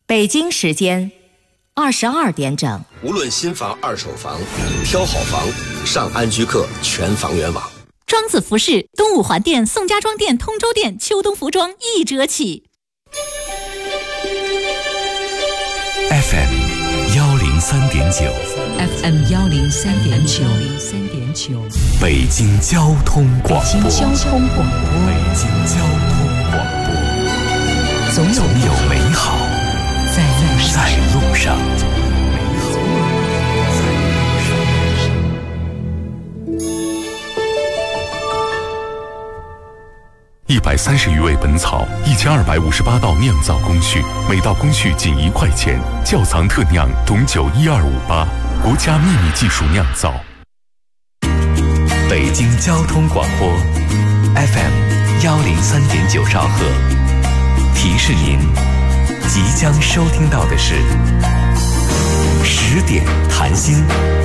北京时间22点整。 无论新房、二手房，挑好房，上安居客全房源网。 庄子服饰东五环店、宋家庄店、通州店秋冬服装1折起。 FM 103.9 FM 103.9 北京交通广播。 北京交通广播。 北京交通广播。总有美好在路上。130余味本草，1258道酿造工序，每道工序仅1块钱。窖藏特酿董酒12588，国家秘密技术酿造。北京交通广播 FM 103.9兆赫，提示您即将收听到的是10点谈心。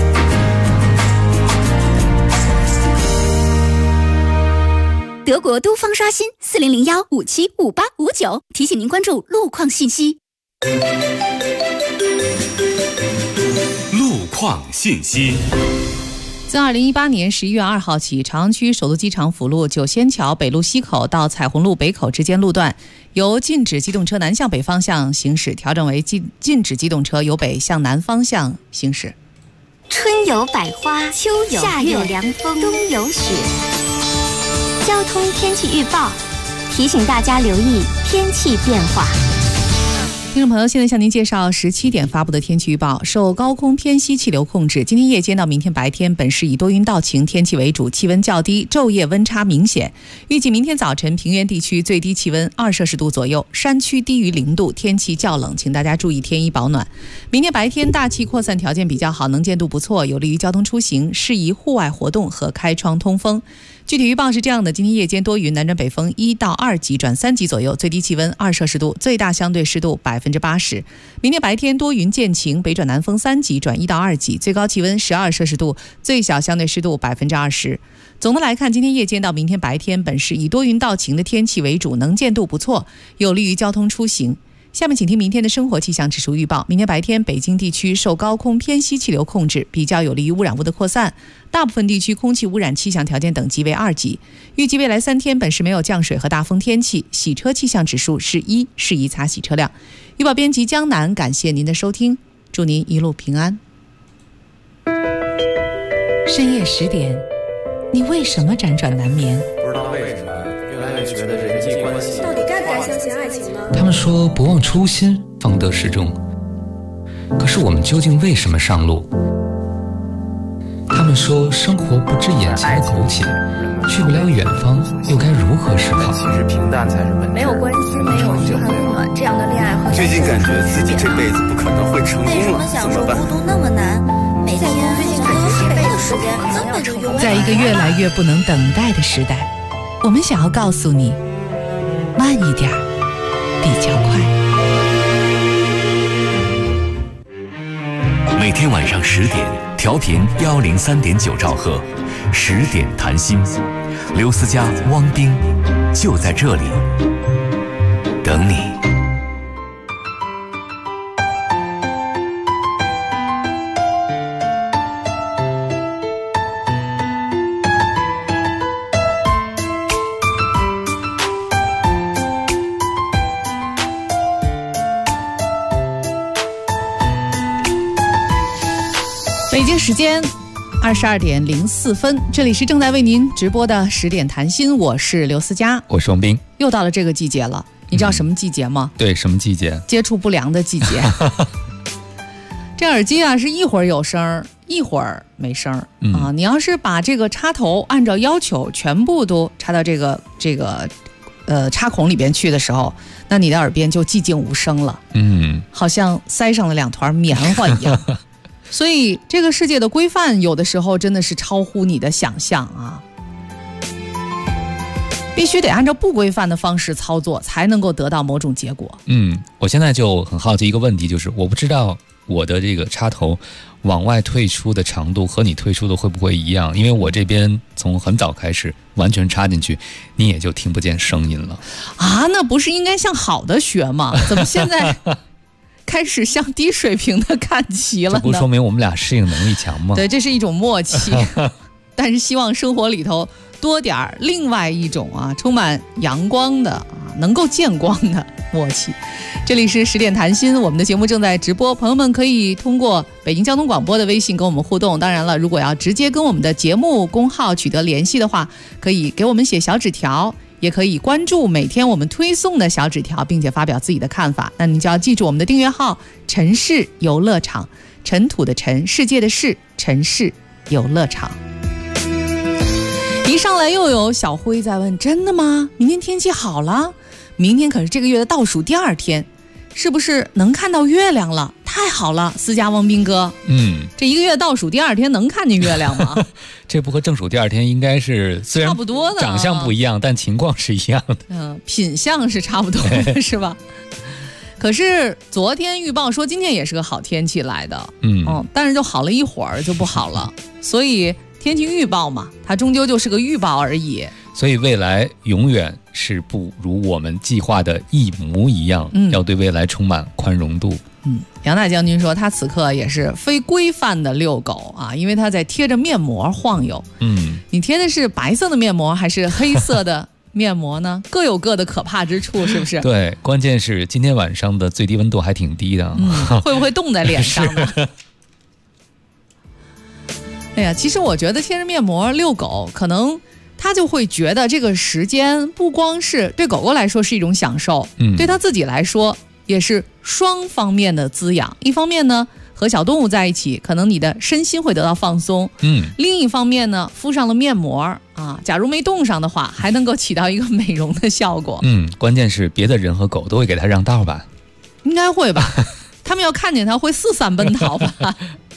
德国都方刷新4001575859，提醒您关注路况信息。 路况信息。 自2018年11月2号起，朝阳区首都机场辅路九仙桥北路西口到彩虹路北口之间路段，由禁止机动车南向北方向行驶调整为禁止机动车由北向南方向行驶。 春有百花，秋有夏有凉风，冬有雪。交通天气预报提醒大家留意天气变化。 听众朋友，现在向您介绍17点发布的天气预报。受高空偏西气流控制，今天夜间到明天白天本市以多云到晴天气为主，气温较低，昼夜温差明显。预计明天早晨平原地区最低气温2摄氏度左右，山区低于0度，天气较冷，请大家注意添衣保暖。明天白天大气扩散条件比较好，能见度不错，有利于交通出行，适宜户外活动和开窗通风。具体预报是这样的：今天夜间多云，南转北风1到2级转3级左右，最低气温2摄氏度，最大相对湿度80%。明天白天多云见晴，北转南风3级转1到2级，最高气温12摄氏度，最小相对湿度20%。总的来看，今天夜间到明天白天本市以多云到晴的天气为主，能见度不错，有利于交通出行。下面请听明天的生活气象指数预报。明天白天北京地区受高空偏西气流控制，比较有利于污染物的扩散，大部分地区空气污染气象条件等级为2级。预计未来3天本市没有降水和大风天气，洗车气象指数是1，适宜擦洗车辆。预报编辑江南，感谢您的收听，祝您一路平安。深夜10点，你为什么辗转难眠？ 不知道为什么越来越觉得人际关系到底该不该相信爱情呢？ 他们说不忘初心方得始终，可是我们究竟为什么上路？他们说生活不止眼前的苟且，去不了远方又该如何是好？ 其实平淡才是本质。 没有关系，没有嘘寒问暖，这样的恋爱和最近感觉自己这辈子不可能会成功了，怎么办？ 孤独那么难，每天最近感觉这辈子时间根本就用。 在一个越来越不能等待的时代，我们想要告诉你，慢一点比较快。 每天晚上10点，调频103.9兆赫，10点谈心，刘思佳、汪冰就在这里等你。 北京时间22点04分，这里是正在为您直播的10点谈心，我是刘思佳， 我是王斌。 又到了这个季节了，你知道什么季节吗？ 对，什么季节？ 接触不良的季节。这耳机啊，是一会儿有声一会儿没声啊。你要是把这个插头按照要求全部都插到这个插孔里边去的时候，那你的耳边就寂静无声了，好像塞上了2团棉花一样。所以这个世界的规范有的时候真的是超乎你的想象啊，必须得按照不规范的方式操作才能够得到某种结果。 我现在就很好奇一个问题，就是我不知道我的这个插头往外退出的长度和你退出的会不会一样，因为我这边从很早开始完全插进去，你也就听不见声音了啊。 那不是应该向好的学吗？怎么现在开始向低水平的看齐了呢？ 这不说明我们俩适应能力强吗？ 对，这是一种默契。但是希望生活里头多点另外一种充满阳光的能够见光的默契。这里是10点谈心，我们的节目正在直播，朋友们可以通过北京交通广播的微信跟我们互动。当然了，如果要直接跟我们的节目公号取得联系的话，可以给我们写小纸条，也可以关注每天我们推送的小纸条，并且发表自己的看法。那你就要记住我们的订阅号城市游乐场，尘土的尘，世界的世，城市游乐场。一上来又有小辉在问，真的吗？明天天气好了？明天可是这个月的倒数第2天，是不是能看到月亮了？太好了，思佳汪斌哥。这一个月倒数第2天能看见月亮吗？ 这不和正数第2天应该是虽然差不多的， 长相不一样，但情况是一样的。 品相是差不多的，是吧？可是昨天预报说今天也是个好天气来的，但是就好了一会儿就不好了，所以天气预报嘛，它终究就是个预报而已。 所以未来永远是不如我们计划的一模一样，要对未来充满宽容度。 杨大将军说他此刻也是非规范的遛狗因为他在贴着面膜晃悠。你贴的是白色的面膜还是黑色的面膜呢？各有各的可怕之处，是不是？ 对，关键是今天晚上的最低温度还挺低的， 会不会冻在脸上呢？哎呀，其实我觉得贴着面膜遛狗，可能他就会觉得这个时间不光是对狗狗来说是一种享受，对他自己来说也是双方面的滋养。一方面呢，和小动物在一起，可能你的身心会得到放松。另一方面呢，敷上了面膜假如没冻上的话，还能够起到一个美容的效果。 关键是别的人和狗都会给他让道吧？ 应该会吧？他们要看见他会四散奔逃吧？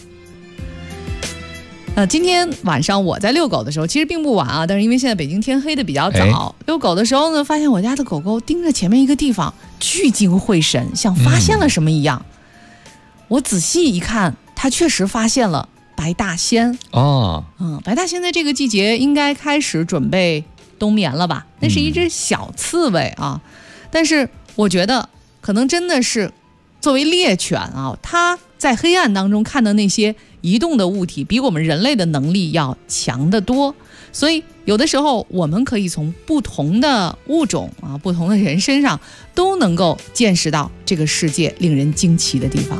今天晚上我在遛狗的时候，其实并不晚但是因为现在北京天黑的比较早，遛狗的时候呢，发现我家的狗狗盯着前面一个地方，聚精会神，像发现了什么一样。我仔细一看，它确实发现了白大仙。白大仙在这个季节应该开始准备冬眠了吧？那是一只小刺猬但是我觉得可能真的是作为猎犬它在黑暗当中看到那些移动的物体，比我们人类的能力要强得多。所以有的时候我们可以从不同的物种不同的人身上都能够见识到这个世界令人惊奇的地方。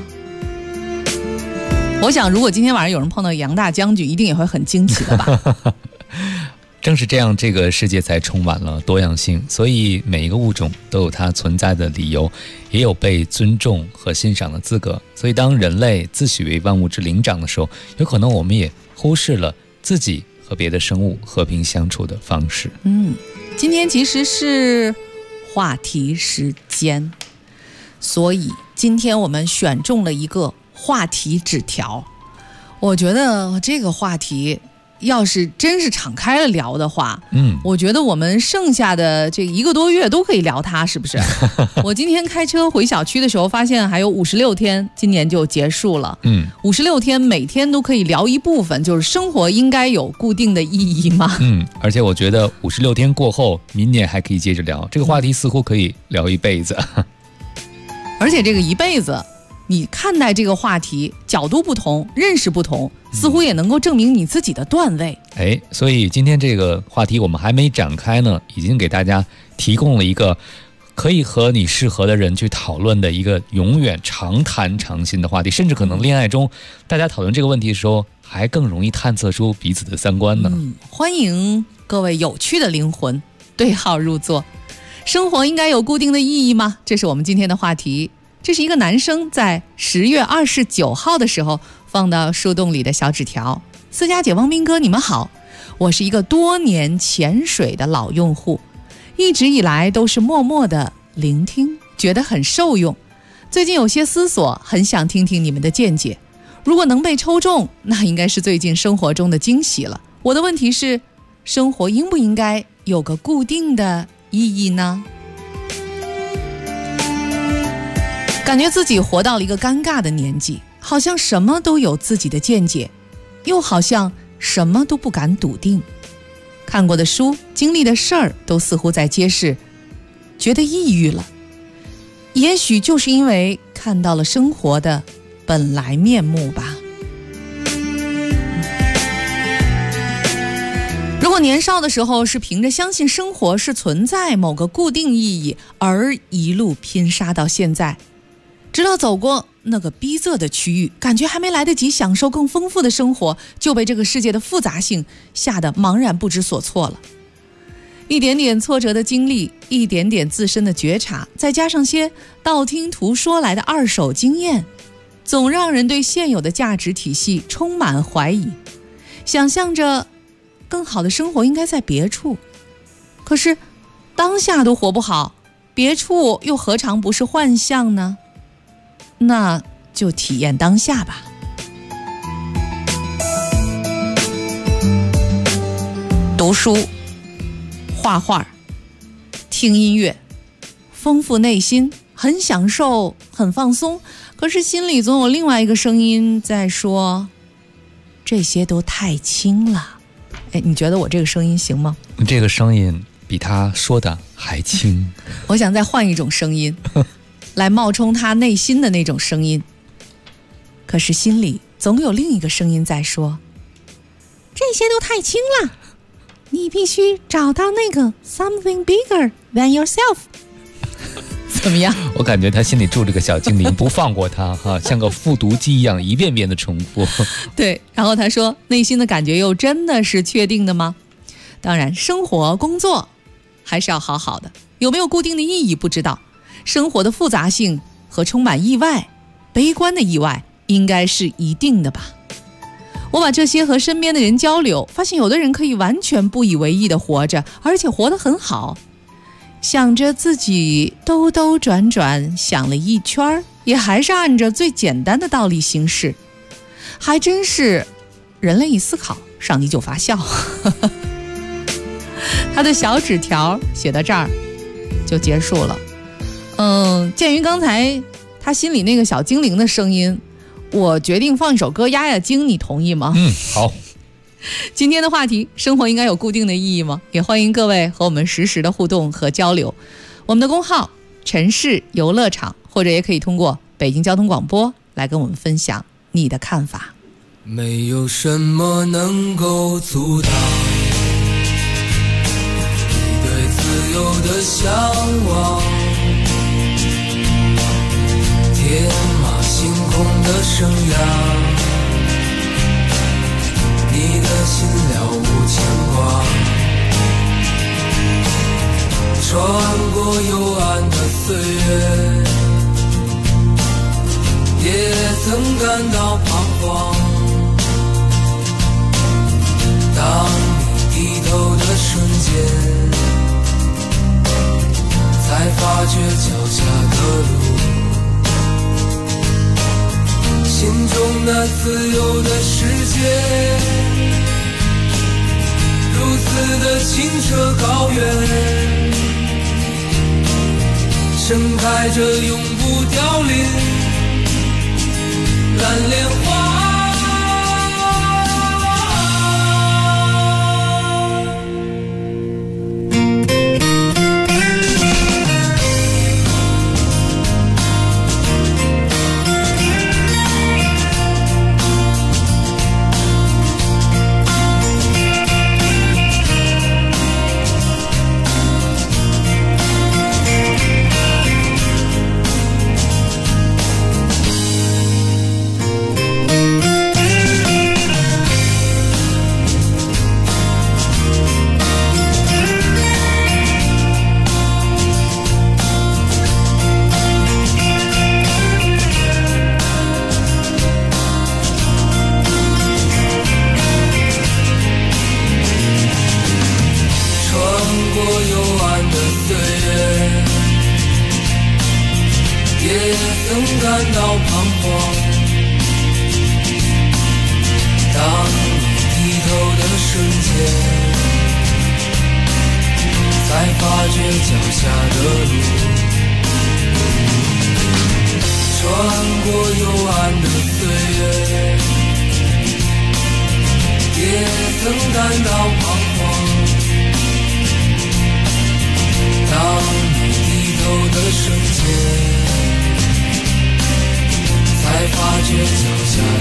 我想如果今天晚上有人碰到杨大将军，一定也会很惊奇的吧。 正是这样，这个世界才充满了多样性，所以每一个物种都有它存在的理由，也有被尊重和欣赏的资格。所以当人类自诩为万物之灵长的时候，有可能我们也忽视了自己和别的生物和平相处的方式。 今天其实是话题时间，所以今天我们选中了一个话题纸条。我觉得这个话题要是真是敞开了聊的话，我觉得我们剩下的这1个多月都可以聊它，是不是？我今天开车回小区的时候，发现还有56天，今年就结束了。56天，每天都可以聊一部分，就是生活应该有固定的意义吗？ 而且我觉得56天过后，明年还可以接着聊这个话题，似乎可以聊一辈子。 而且这个一辈子，你看待这个话题角度不同，认识不同，似乎也能够证明你自己的段位。 所以今天这个话题我们还没展开呢，已经给大家提供了一个可以和你适合的人去讨论的一个永远常谈常新的话题，甚至可能恋爱中大家讨论这个问题的时候，还更容易探测出彼此的三观呢。 欢迎各位有趣的灵魂对号入座。生活应该有固定的意义吗？这是我们今天的话题。这是一个男生在10月29号的时候放到树洞里的小纸条。思佳姐、汪斌哥，你们好，我是一个多年潜水的老用户，一直以来都是默默的聆听，觉得很受用。最近有些思索，很想听听你们的见解。如果能被抽中，那应该是最近生活中的惊喜了。我的问题是，生活应不应该有个固定的意义呢？感觉自己活到了一个尴尬的年纪，好像什么都有自己的见解，又好像什么都不敢笃定。看过的书，经历的事儿，都似乎在揭示，觉得抑郁了。也许就是因为看看到了生活的本来面目吧。如果年少的时候是凭着相信生活是存在某个固定意义而一路拼杀到现在，直到走过那个逼仄的区域，感觉还没来得及享受更丰富的生活，就被这个世界的复杂性吓得茫然不知所措了。一点点挫折的经历，一点点自身的觉察，再加上些道听途说来的二手经验，总让人对现有的价值体系充满怀疑，想象着更好的生活应该在别处。可是当下都活不好，别处又何尝不是幻象呢？那就体验当下吧。读书、画画、听音乐，丰富内心，很享受，很放松。可是心里总有另外一个声音在说，这些都太轻了。你觉得我这个声音行吗？ 这个声音比他说的还轻。 我想再换一种声音来冒充他内心的那种声音，可是心里总有另一个声音在说，这些都太轻了，你必须找到那个 something bigger than yourself。 怎么样？ 我感觉他心里住着个小精灵，不放过他哈，像个复读机一样一遍遍的重复。 对，然后他说，内心的感觉又真的是确定的吗？当然，生活工作还是要好好的，有没有固定的意义不知道，生活的复杂性和充满意外、悲观的意外应该是一定的吧。我把这些和身边的人交流，发现有的人可以完全不以为意的活着，而且活得很好。想着自己兜兜转转想了一圈，也还是按着最简单的道理行事，还真是人类一思考，上帝就发笑。他的小纸条写到这儿就结束了。鉴于刚才他心里那个小精灵的声音，我决定放一首歌压压惊，你同意吗？ 好。 今天的话题，生活应该有固定的意义吗？也欢迎各位和我们实时的互动和交流。我们的公号城市游乐场，或者也可以通过北京交通广播来跟我们分享你的看法。 没有什么能够阻挡你对自由的向往，天马行空的生涯，你的心了无牵挂，穿过幽暗的岁月，也曾感到彷徨。当你低头的瞬间，才发觉脚下的路，心中那自由的世界，如此的清澈高远，盛开着永不凋零蓝莲花。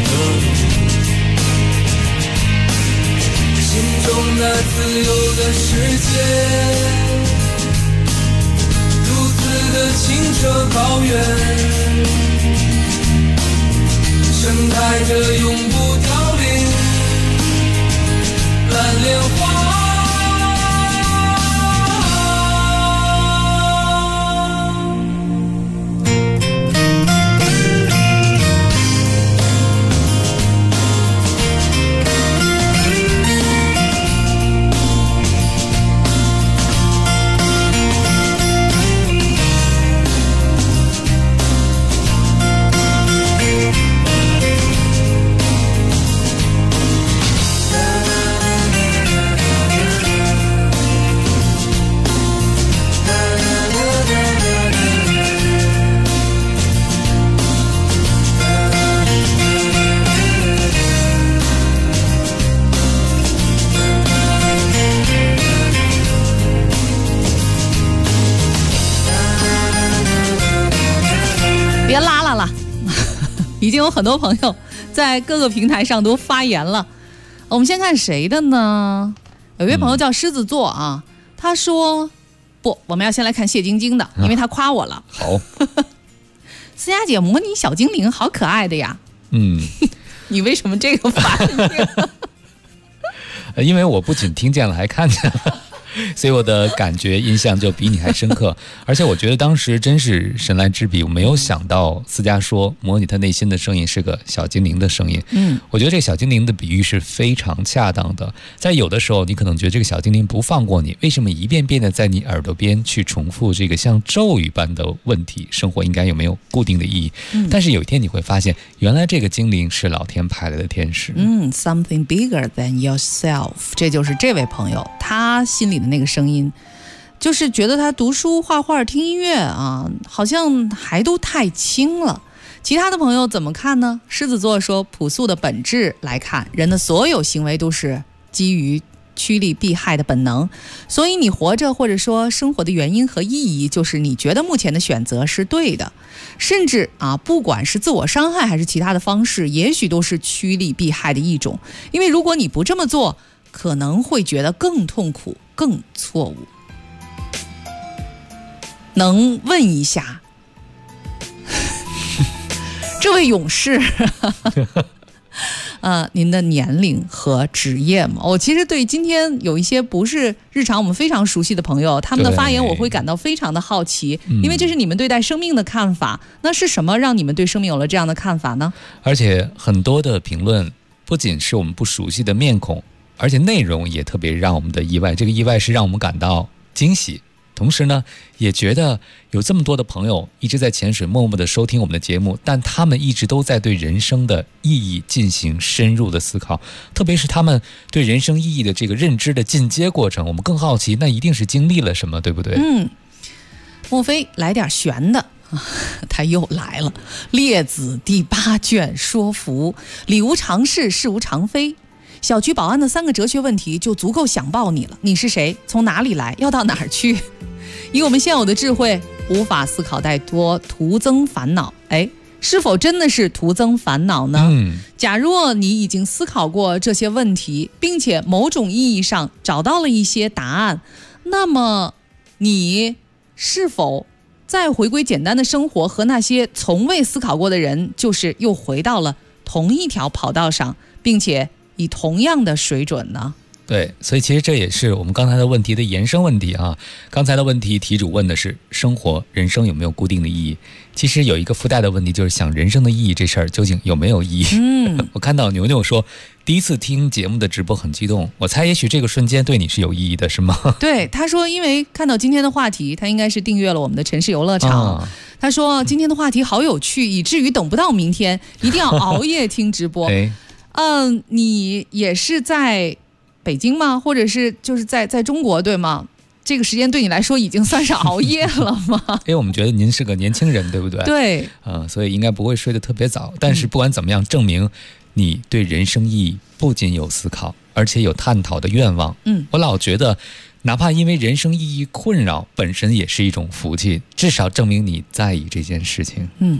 心中那自由的世界，如此的清澈高远，盛开着永不凋零蓝莲花。 别拉了，已经有很多朋友在各个平台上都发言了。我们先看谁的呢？有一位朋友叫狮子座啊，他说不，我们要先来看谢晶晶的，因为他夸我了。 好， 思佳姐模拟小精灵好可爱的呀。你为什么这个反应？ 因为我不仅听见了，还看见了。所以我的感觉印象就比你还深刻，而且我觉得当时真是神来之笔，我没有想到思佳说模拟他内心的声音是个小精灵的声音。我觉得这个小精灵的比喻是非常恰当的。在有的时候你可能觉得这个小精灵不放过你，为什么一遍遍的在你耳朵边去重复这个像咒语般的问题，生活应该有没有固定的意义？但是有一天你会发现，原来这个精灵是老天派来的天使。 Something bigger than yourself， 这就是这位朋友他心里的那个声音，就是觉得他读书画画听音乐啊，好像还都太轻了。其他的朋友怎么看呢？狮子座说，朴素的本质来看，人的所有行为都是基于趋利避害的本能，所以你活着或者说生活的原因和意义，就是你觉得目前的选择是对的，甚至不管是自我伤害还是其他的方式，也许都是趋利避害的一种，因为如果你不这么做，可能会觉得更痛苦更错误。能问一下这位勇士您的年龄和职业吗？我其实对今天有一些不是日常我们非常熟悉的朋友，他们的发言我会感到非常的好奇，因为这是你们对待生命的看法。那是什么让你们对生命有了这样的看法呢？ 而且很多的评论不仅是我们不熟悉的面孔，而且内容也特别让我们的意外，这个意外是让我们感到惊喜，同时呢也觉得有这么多的朋友一直在潜水默默的收听我们的节目，但他们一直都在对人生的意义进行深入的思考，特别是他们对人生意义的这个认知的进阶过程，我们更好奇，那一定是经历了什么，对不对？ 莫非来点悬的？他又来了。列子第8卷说服，理无常事，事无常非。小区保安的3个哲学问题就足够想爆你了。你是谁？从哪里来？要到哪儿去？以我们现有的智慧，无法思考太多，徒增烦恼。是否真的是徒增烦恼呢？假若你已经思考过这些问题，并且某种意义上找到了一些答案，那么你是否再回归简单的生活，和那些从未思考过的人，就是又回到了同一条跑道上，并且以同样的水准呢？ 对，所以其实这也是我们刚才的问题的延伸问题啊。刚才的问题题主问的是生活人生有没有固定的意义，其实有一个附带的问题，就是想人生的意义这事儿究竟有没有意义。我看到牛牛说第一次听节目的直播很激动，我猜也许这个瞬间对你是有意义的，是吗？ 对，他说因为看到今天的话题，他应该是订阅了我们的城市游乐场，他说今天的话题好有趣，以至于等不到明天一定要熬夜听直播。你也是在北京吗？或者是就是在中国对吗？这个时间对你来说已经算是熬夜了吗？ 我们觉得您是个年轻人，对不对？ 对， 所以应该不会睡得特别早。但是不管怎么样，证明你对人生意义不仅有思考，而且有探讨的愿望。我老觉得哪怕因为人生意义困扰，本身也是一种福气，至少证明你在意这件事情。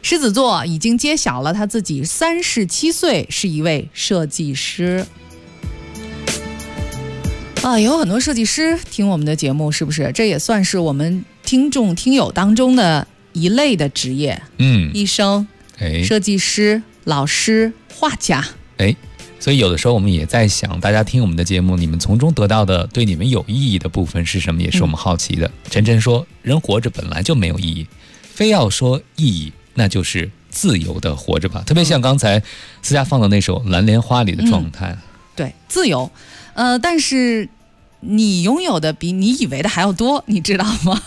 狮子座已经揭晓了他自己37岁是一位设计师。有很多设计师听我们的节目，是不是？这也算是我们听友当中的一类的职业。医生、设计师、老师、画家。 所以有的时候我们也在想，大家听我们的节目，你们从中得到的对你们有意义的部分是什么，也是我们好奇的。晨晨说，人活着本来就没有意义，非要说意义，那就是自由的活着吧。特别像刚才思佳放的那首《蓝莲花》里的状态。 对，自由。但是你拥有的比你以为的还要多，你知道吗？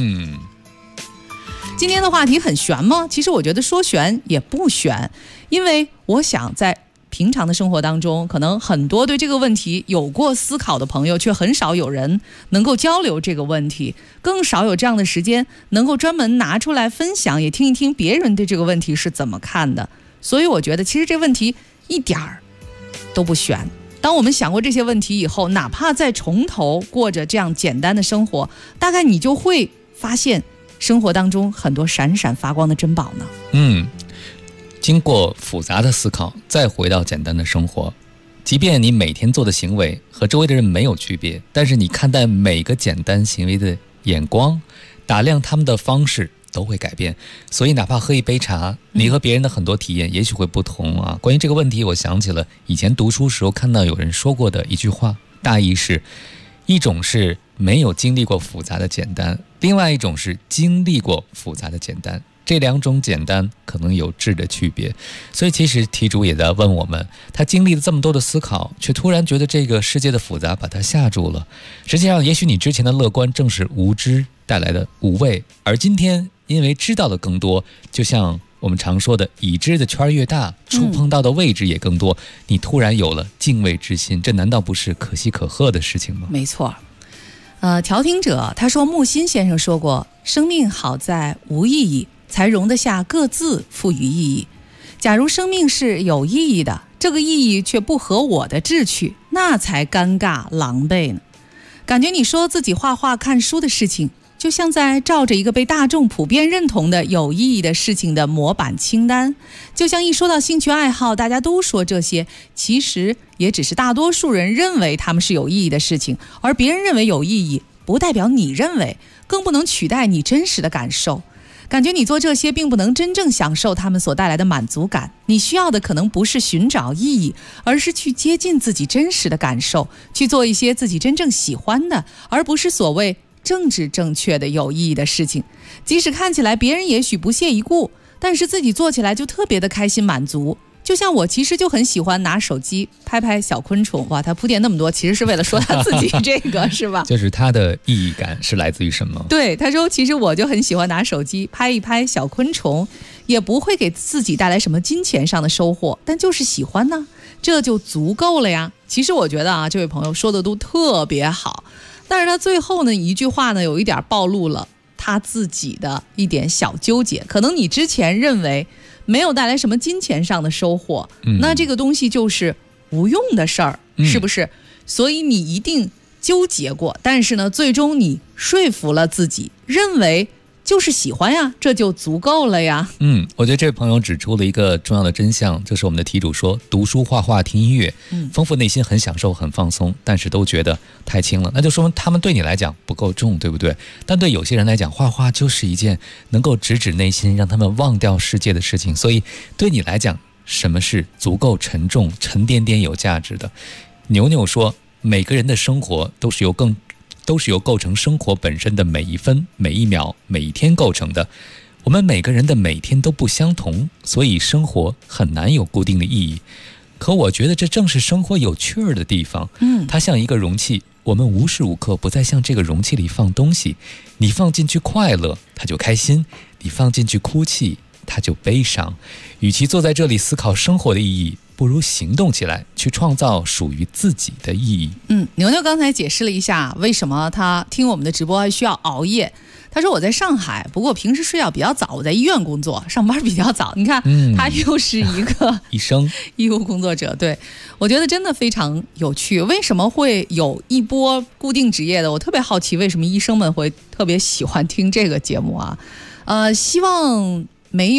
今天的话题很悬吗？其实我觉得说悬也不悬，因为我想在平常的生活当中，可能很多对这个问题有过思考的朋友，却很少有人能够交流这个问题，更少有这样的时间能够专门拿出来分享，也听一听别人对这个问题是怎么看的。所以我觉得其实这问题一点儿都不悬。当我们想过这些问题以后，哪怕再从头过着这样简单的生活，大概你就会发现生活当中很多闪闪发光的珍宝呢。 经过复杂的思考，再回到简单的生活，即便你每天做的行为和周围的人没有区别，但是你看待每个简单行为的眼光，打量他们的方式都会改变。所以哪怕喝一杯茶，你和别人的很多体验也许会不同啊。关于这个问题，我想起了以前读书时候看到有人说过的一句话，大意是：一种是没有经历过复杂的简单，另外一种是经历过复杂的简单，这两种简单可能有质的区别。所以其实题主也在问我们，他经历了这么多的思考，却突然觉得这个世界的复杂把他吓住了。实际上也许你之前的乐观正是无知带来的无畏，而今天因为知道的更多，就像我们常说的，已知的圈越大，触碰到的位置也更多，你突然有了敬畏之心，这难道不是可喜可贺的事情吗？ 没错。调停者他说，木心先生说过，生命好在无意义，才容得下各自赋予意义。假如生命是有意义的，这个意义却不合我的志趣，那才尴尬狼狈呢。感觉你说自己画画看书的事情，就像在照着一个被大众普遍认同的有意义的事情的模板清单，就像一说到兴趣爱好，大家都说这些，其实也只是大多数人认为他们是有意义的事情，而别人认为有意义，不代表你认为，更不能取代你真实的感受。感觉你做这些并不能真正享受他们所带来的满足感，你需要的可能不是寻找意义，而是去接近自己真实的感受，去做一些自己真正喜欢的，而不是所谓政治正确的有意义的事情。即使看起来别人也许不屑一顾，但是自己做起来就特别的开心满足。就像我其实就很喜欢拿手机拍拍小昆虫，哇，他铺垫那么多其实是为了说他自己这个是吧？ 就是他的意义感是来自于什么？ 对，他说其实我就很喜欢拿手机拍一拍小昆虫，也不会给自己带来什么金钱上的收获，但就是喜欢呢，这就足够了呀。其实我觉得啊，这位朋友说的都特别好，但是他最后呢一句话呢有一点暴露了他自己的一点小纠结。可能你之前认为没有带来什么金钱上的收获，那这个东西就是无用的事儿，是不是？所以你一定纠结过，但是呢最终你说服了自己，认为就是喜欢呀，这就足够了呀。 我觉得这位朋友指出了一个重要的真相，就是我们的题主说，读书画画听音乐，丰富内心，很享受很放松，但是都觉得太轻了，那就说明他们对你来讲不够重，对不对？但对有些人来讲，画画就是一件能够直指内心，让他们忘掉世界的事情。所以对你来讲，什么是足够沉重沉甸甸有价值的？牛牛说，每个人的生活都是由构成生活本身的每一分每一秒每一天构成的。我们每个人的每天都不相同，所以生活很难有固定的意义。可我觉得这正是生活有趣儿的地方。它像一个容器，我们无时无刻不在向这个容器里放东西。你放进去快乐，它就开心；你放进去哭泣，它就悲伤。与其坐在这里思考生活的意义，不如行动起来，去创造属于自己的意义。 牛牛刚才解释了一下为什么他听我们的直播还需要熬夜。他说我在上海，不过平时睡觉比较早，我在医院工作，上班比较早。你看，他又是一个医生、 医务工作者。对，我觉得真的非常有趣。为什么会有一波固定职业的？我特别好奇，为什么医生们会特别喜欢听这个节目啊？希望没有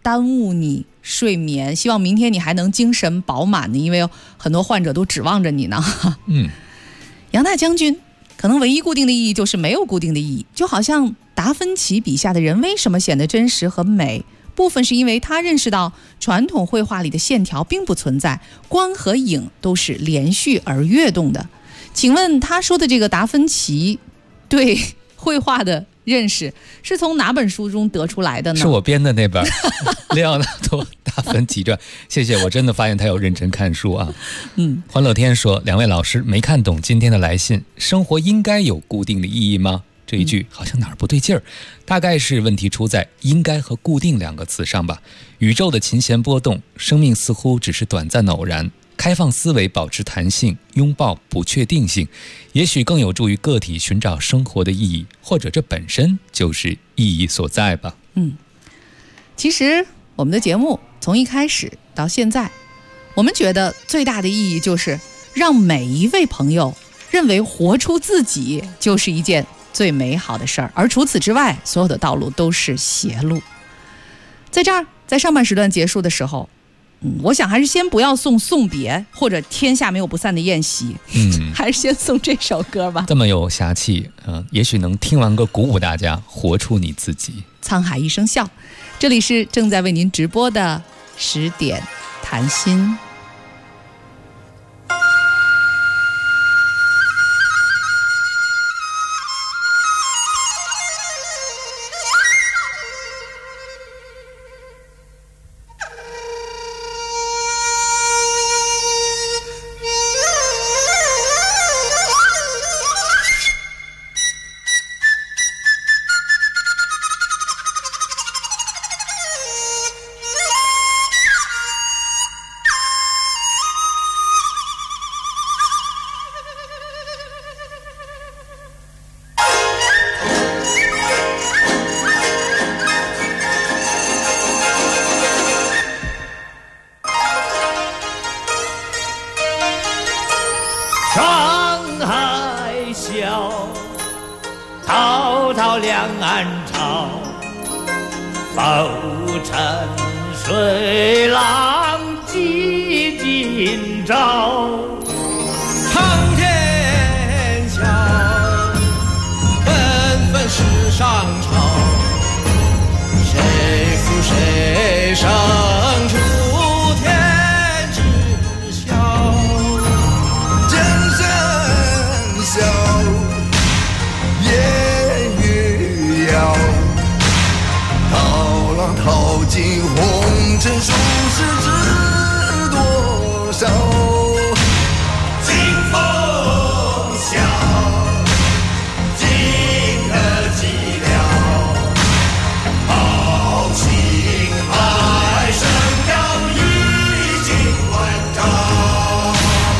耽误你睡眠，希望明天你还能精神饱满呢，因为很多患者都指望着你呢。杨大将军可能唯一固定的意义就是没有固定的意义，就好像达芬奇笔下的人为什么显得真实和美，部分是因为他认识到传统绘画里的线条并不存在，光和影都是连续而跃动的。请问他说的这个达芬奇对绘画的认识是从哪本书中得出来的呢？ 是我编的那本列奥纳多达芬奇传。谢谢，我真的发现他有认真看书啊。欢乐天说，两位老师没看懂今天的来信，生活应该有固定的意义吗？这一句好像哪儿不对劲儿，大概是问题出在应该和固定两个词上吧。宇宙的琴弦波动，生命似乎只是短暂的偶然，开放思维保持弹性，拥抱不确定性，也许更有助于个体寻找生活的意义，或者这本身就是意义所在吧。 其实我们的节目从一开始到现在，我们觉得最大的意义就是让每一位朋友认为活出自己就是一件最美好的事儿，而除此之外，所有的道路都是邪路。在这儿，在上半时段结束的时候，我想还是先不要送别或者天下没有不散的宴席，还是先送这首歌吧。 这么有侠气，也许能听完歌鼓舞大家活出你自己。 沧海一声笑，这里是正在为您直播的10点谈心。 滔滔两岸潮，浮沉水浪几今朝。 长天桥，纷纷世上潮，谁负谁胜出天知晓。真声笑，烟雨遥，涛浪淘尽红尘俗世知多少。清风笑，尽可寂寥，豪情海生要历经万丈。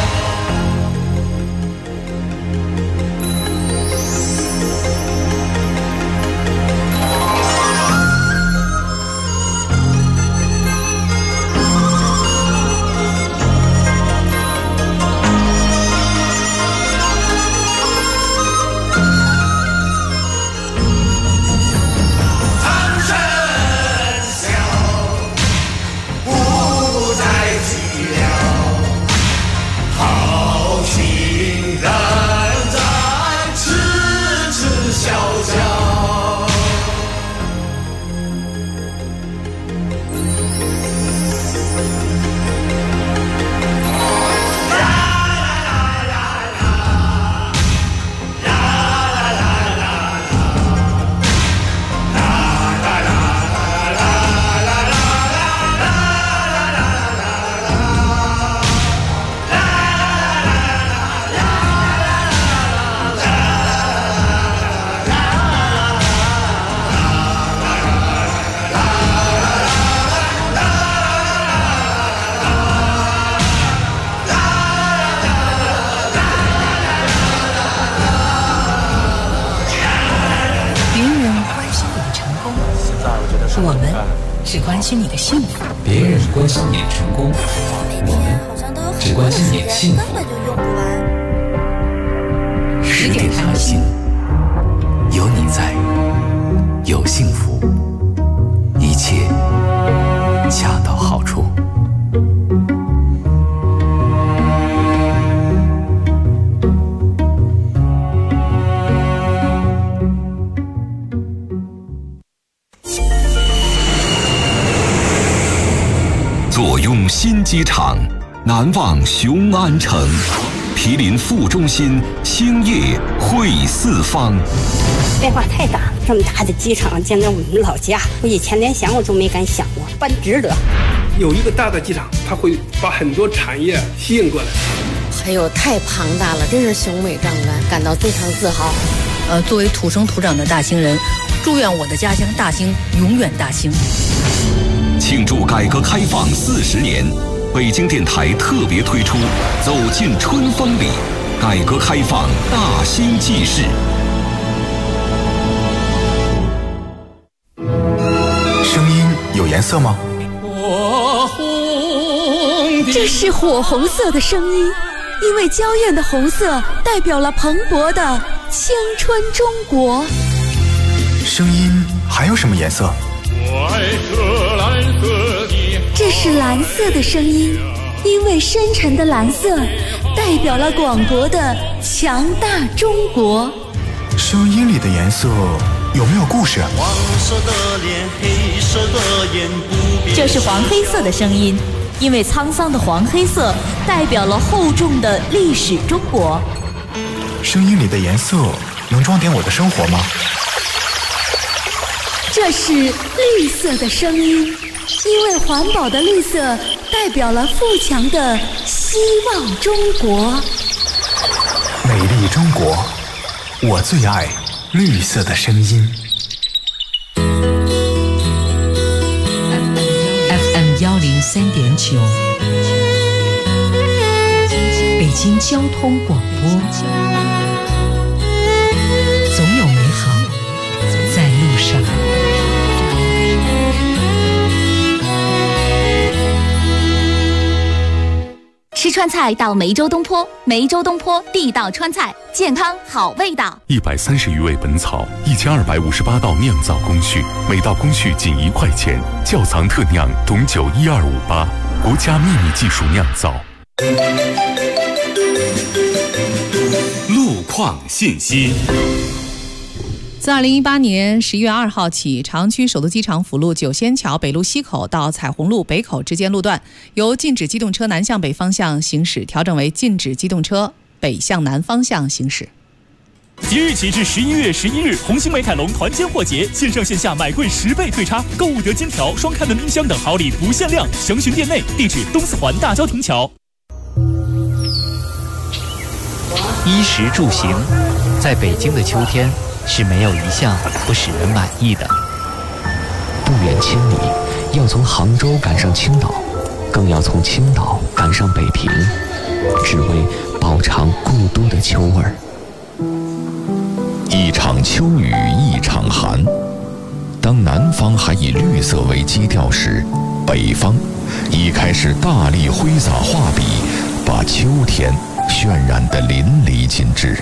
我们只关心你的幸福， 别人关心你的成功，我们只关心你的幸福。 10点谈心， 有你在，有幸福，一切用新机场，南望雄安城，毗邻副中心，兴业汇四方。 变化太大，这么大的机场，见到我们老家，我以前连想我都没敢想过，办值得。 有一个大的机场，它会把很多产业吸引过来。 还有太庞大了，真是雄伟壮观，感到非常自豪。 作为土生土长的大兴人，祝愿我的家乡大兴永远大兴。 庆祝改革开放40年，北京电台特别推出《走进春风里》，改革开放大兴纪事。 声音有颜色吗？ 这是火红色的声音，因为娇艳的红色代表了蓬勃的青春中国。 声音还有什么颜色？ 这是蓝色的声音，因为深沉的蓝色代表了广博的强大中国。 声音里的颜色有没有故事？ 黄色的脸，黑色的眼，不变。 这是黄黑色的声音，因为沧桑的黄黑色代表了厚重的历史中国。 声音里的颜色能装点我的生活吗？ 这是绿色的声音，因为环保的绿色代表了富强的希望中国。 美丽中国，我最爱绿色的声音。 FM 103.9，北京交通广播，总有美好在路上。 吃川菜到梅州东坡，梅州东坡地道川菜，健康好味道。 130余味本草，1258道酿造工序，每道工序仅1块钱，窖藏特酿董酒12588，国家秘密技术酿造。 路况信息。 自2018年11月2号起，长区首都机场辅路九仙桥北路西口到彩虹路北口之间路段，由禁止机动车南向北方向行驶调整为禁止机动车北向南方向行驶。 即日起至11月11日，红星美凯龙团间货节，线上线下买贵10倍退差，购物得金条、双开门冰箱等好礼不限量，详询店内。地址：东四环大郊亭桥。 衣食住行，在北京的秋天是没有一项不使人满意的。 不远千里，要从杭州赶上青岛，更要从青岛赶上北平，只为饱尝故都的秋味儿。 一场秋雨一场寒，当南方还以绿色为基调时，北方已开始大力挥洒画笔，把秋天渲染得淋漓尽致。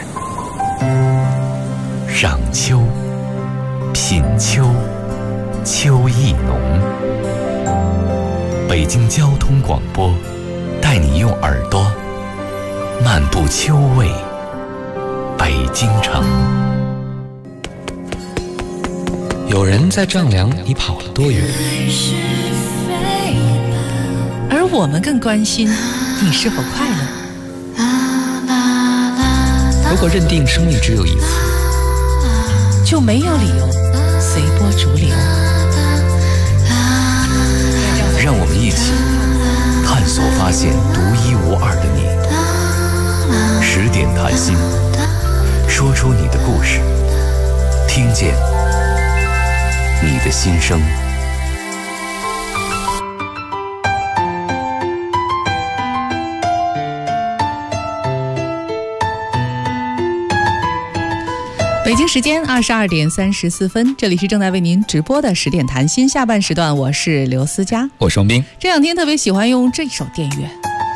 赏秋，品秋，秋意浓。北京交通广播带你用耳朵漫步秋味北京城。 有人在丈量你跑了多远， 而我们更关心你是否快乐。 如果认定生命只有一次， 就没有理由随波逐流。 让我们一起探索发现独一无二的你。10点谈心，说出你的故事，听见你的心声。 北京时间22点34分，这里是正在为您直播的10点谈心下半时段，我是刘思佳， 我是王斌。 这两天特别喜欢用这首电乐，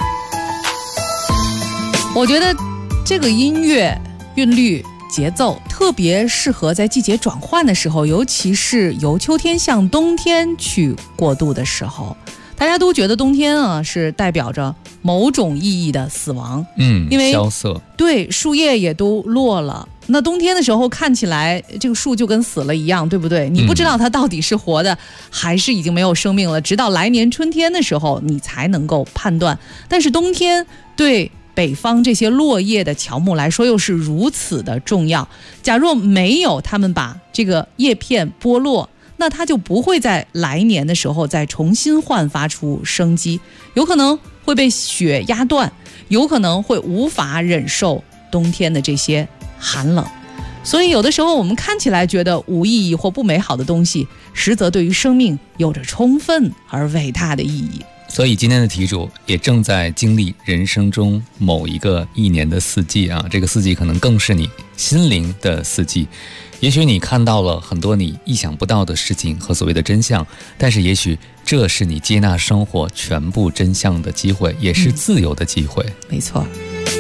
我觉得这个音乐韵律节奏特别适合在季节转换的时候，尤其是由秋天向冬天去过渡的时候。大家都觉得冬天啊是代表着某种意义的死亡。因为萧瑟， 对，树叶也都落了。那冬天的时候看起来这个树就跟死了一样，对不对？你不知道它到底是活的还是已经没有生命了，直到来年春天的时候你才能够判断。但是冬天对北方这些落叶的乔木来说又是如此的重要，假若没有他们把这个叶片剥落，那它就不会在来年的时候再重新焕发出生机，有可能会被雪压断，有可能会无法忍受冬天的这些寒冷。所以有的时候我们看起来觉得无意义或不美好的东西，实则对于生命有着充分而伟大的意义。 所以今天的题主也正在经历人生中某一个一年的四季啊，这个四季可能更是你心灵的四季。也许你看到了很多你意想不到的事情和所谓的真相，但是也许这是你接纳生活全部真相的机会，也是自由的机会。 没错。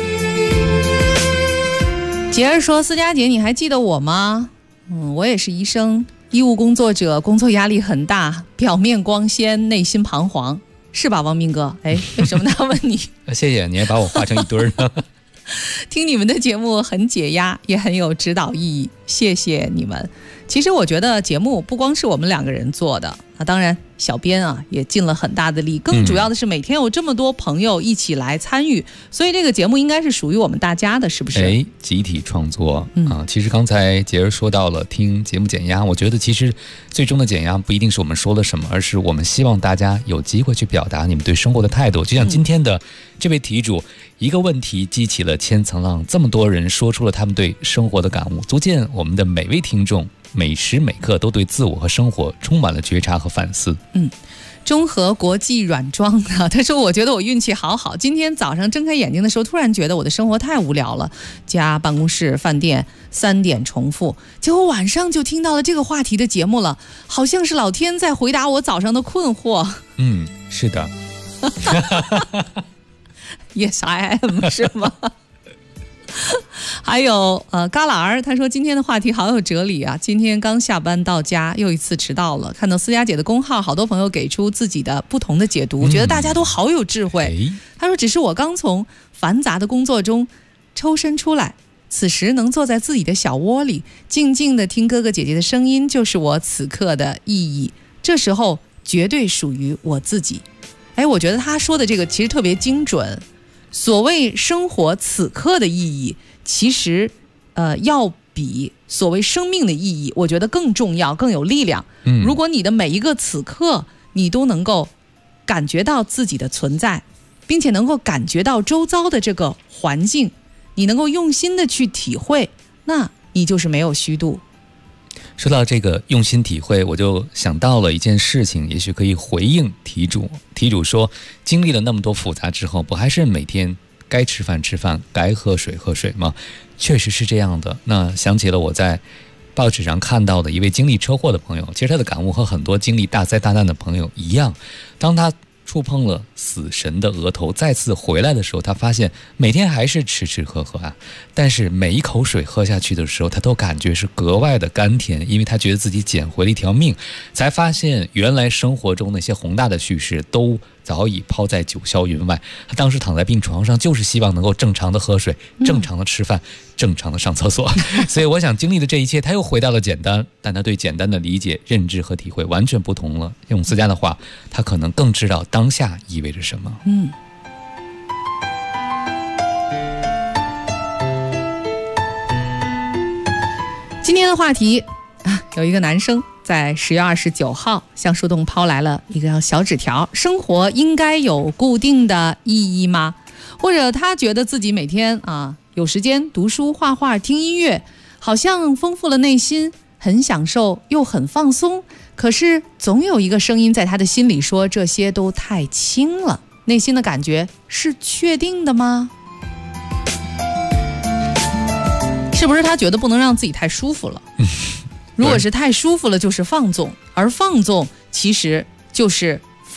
杰儿说，思佳姐你还记得我吗？我也是医生，医务工作者，工作压力很大，表面光鲜内心彷徨，是吧王明哥？为什么他问你？ 谢谢，你还把我画成一堆呢。 听你们的节目很解压，也很有指导意义，谢谢你们。其实我觉得节目不光是我们2个人做的，当然小编也尽了很大的力，更主要的是每天有这么多朋友一起来参与，所以这个节目应该是属于我们大家的，是不是？ 集体创作其实刚才杰儿说到了听节目减压，我觉得其实最终的减压不一定是我们说了什么，而是我们希望大家有机会去表达你们对生活的态度。就像今天的这位题主，一个问题激起了千层浪，这么多人说出了他们对生活的感悟，足见我们的每位听众每时每刻都对自我和生活充满了觉察和反思。 中和国际软装的他说，我觉得我运气好，今天早上睁开眼睛的时候突然觉得我的生活太无聊了，家、办公室、饭店3点重复，结果晚上就听到了这个话题的节目了，好像是老天在回答我早上的困惑。 是的。 Yes I am 是吗？还有嘎啦儿他说，今天的话题好有哲理啊，今天刚下班到家又一次迟到了，看到思佳姐的公号，好多朋友给出自己的不同的解读，觉得大家都好有智慧。他说只是我刚从繁杂的工作中抽身出来，此时能坐在自己的小窝里静静地听哥哥姐姐的声音，就是我此刻的意义，这时候绝对属于我自己。我觉得他说的这个其实特别精准，所谓生活此刻的意义，其实要比所谓生命的意义我觉得更重要，更有力量。如果你的每一个此刻你都能够感觉到自己的存在，并且能够感觉到周遭的这个环境，你能够用心的去体会，那你就是没有虚度。 说到这个用心体会，我就想到了一件事情，也许可以回应题主。题主说，经历了那么多复杂之后，不还是每天该吃饭吃饭，该喝水喝水吗？确实是这样的。那想起了我在报纸上看到的一位经历车祸的朋友，其实他的感悟和很多经历大灾大难的朋友一样，当他触碰了死神的额头再次回来的时候，他发现每天还是吃吃喝喝但是每一口水喝下去的时候，他都感觉是格外的甘甜，因为他觉得自己捡回了一条命，才发现原来生活中那些宏大的叙事都早已抛在九霄云外。他当时躺在病床上，就是希望能够正常的喝水，正常的吃饭，正常的上厕所。所以我想经历的这一切，他又回到了简单，但他对简单的理解、认知和体会完全不同了。用思佳的话，他可能更知道当下意味着什么。 今天的话题有一个男生在10月29号向树洞抛来了一个小纸条，生活应该有固定的意义吗？或者他觉得自己每天有时间读书、画画、听音乐，好像丰富了内心，很享受又很放松，可是总有一个声音在他的心里说，这些都太轻了。内心的感觉是确定的吗？是不是他觉得不能让自己太舒服了？如果是太舒服了就是放纵，而放纵其实就是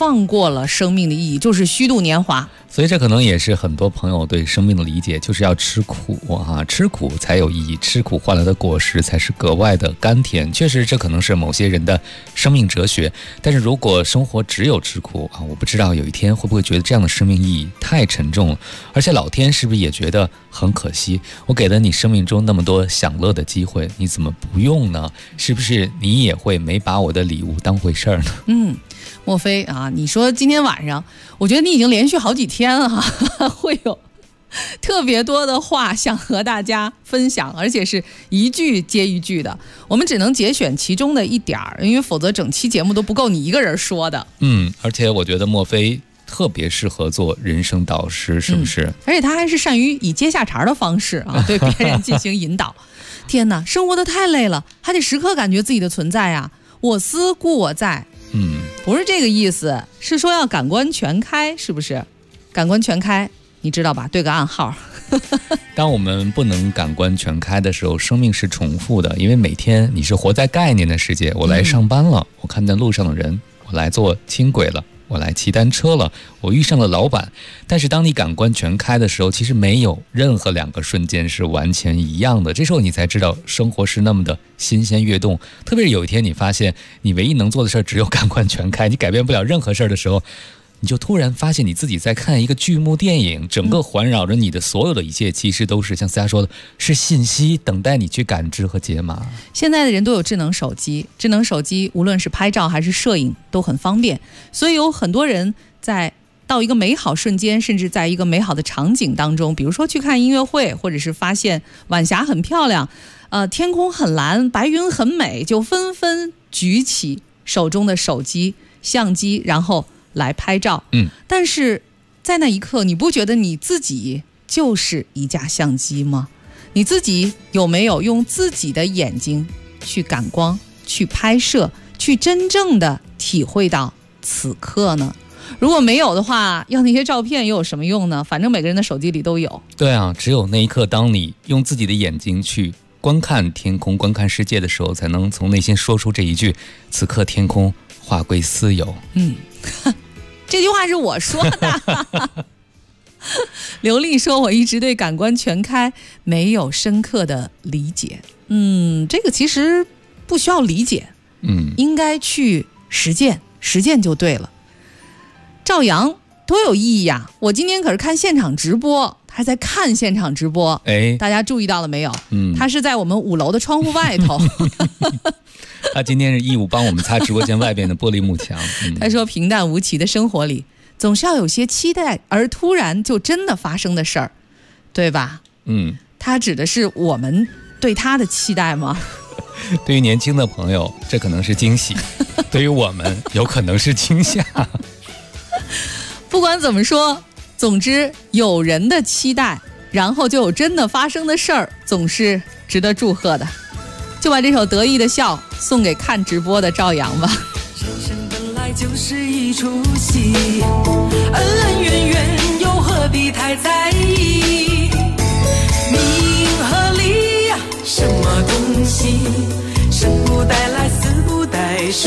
放过了生命的意义，就是虚度年华。 所以这可能也是很多朋友对生命的理解，就是要吃苦啊，吃苦才有意义，吃苦换来的果实才是格外的甘甜。确实这可能是某些人的生命哲学，但是如果生活只有吃苦啊，我不知道有一天会不会觉得这样的生命意义太沉重了，而且老天是不是也觉得很可惜，我给了你生命中那么多享乐的机会，你怎么不用呢？是不是你也会没把我的礼物当回事儿呢？ 莫非啊，你说今天晚上，我觉得你已经连续好几天了会有特别多的话想和大家分享，而且是一句接一句的，我们只能节选其中的一点儿，因为否则整期节目都不够你一个人说的。 而且我觉得莫非特别适合做人生导师，是不是？ 而且他还是善于以接下茬的方式啊，对别人进行引导。天哪，生活的太累了，还得时刻感觉自己的存在啊，我思故我在。不是这个意思，是说要感官全开，是不是？感官全开，你知道吧？对个暗号。 当我们不能感官全开的时候，生命是重复的，因为每天你是活在概念的世界。我来上班了，我看见路上的人，我来坐轻轨了，我来骑单车了，我遇上了老板。但是当你感官全开的时候，其实没有任何两个瞬间是完全一样的，这时候你才知道生活是那么的新鲜跃动。特别是有一天你发现你唯一能做的事儿只有感官全开，你改变不了任何事儿的时候，你就突然发现你自己在看一个剧目电影，整个环绕着你的所有的一切其实都是像思佳说的，是信息等待你去感知和解码。 现在的人都有智能手机，智能手机无论是拍照还是摄影都很方便，所以有很多人在到一个美好瞬间，甚至在一个美好的场景当中，比如说去看音乐会，或者是发现晚霞很漂亮，天空很蓝，白云很美，就纷纷举起手中的手机相机，然后来拍照。但是在那一刻，你不觉得你自己就是一架相机吗？你自己有没有用自己的眼睛去感光，去拍摄，去真正的体会到此刻呢？如果没有的话，要那些照片又有什么用呢？反正每个人的手机里都有。 对啊，只有那一刻，当你用自己的眼睛去观看天空，观看世界的时候，才能从内心说出这一句：此刻天空化归私有。 这句话是我说的。刘丽说，我一直对感官全开没有深刻的理解。这个其实不需要理解，应该去实践，实践就对了。赵阳多有意义呀！我今天可是看现场直播，还在看现场直播。大家注意到了没有？他是在我们5楼的窗户外头。 他今天是义务帮我们擦直播间外边的玻璃幕墙。 他说，平淡无奇的生活里，总是要有些期待而突然就真的发生的事儿，对吧？他指的是我们对他的期待吗？ 对于年轻的朋友，这可能是惊喜；对于我们，有可能是惊吓。 不管怎么说，总之有人的期待，然后就有真的发生的事儿，总是值得祝贺的。就把这首得意的笑送给看直播的赵阳吧。 人生本来就是一出戏，恩恩怨怨又何必太在意？名和利呀，什么东西？生不带来，死不带去。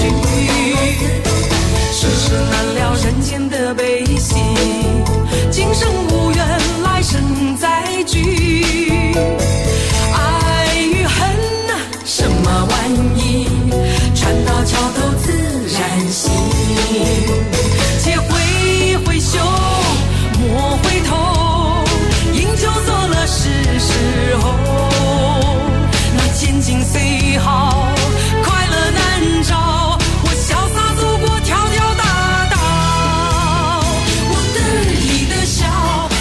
世事难料，人间的悲喜，今生无缘，来生再聚。爱与恨呐，什么玩意？船到桥头自然行。且挥挥袖，莫回头，饮酒作乐是时候。那千金虽好，快乐难找。我潇洒走过条条大道，我得意的笑，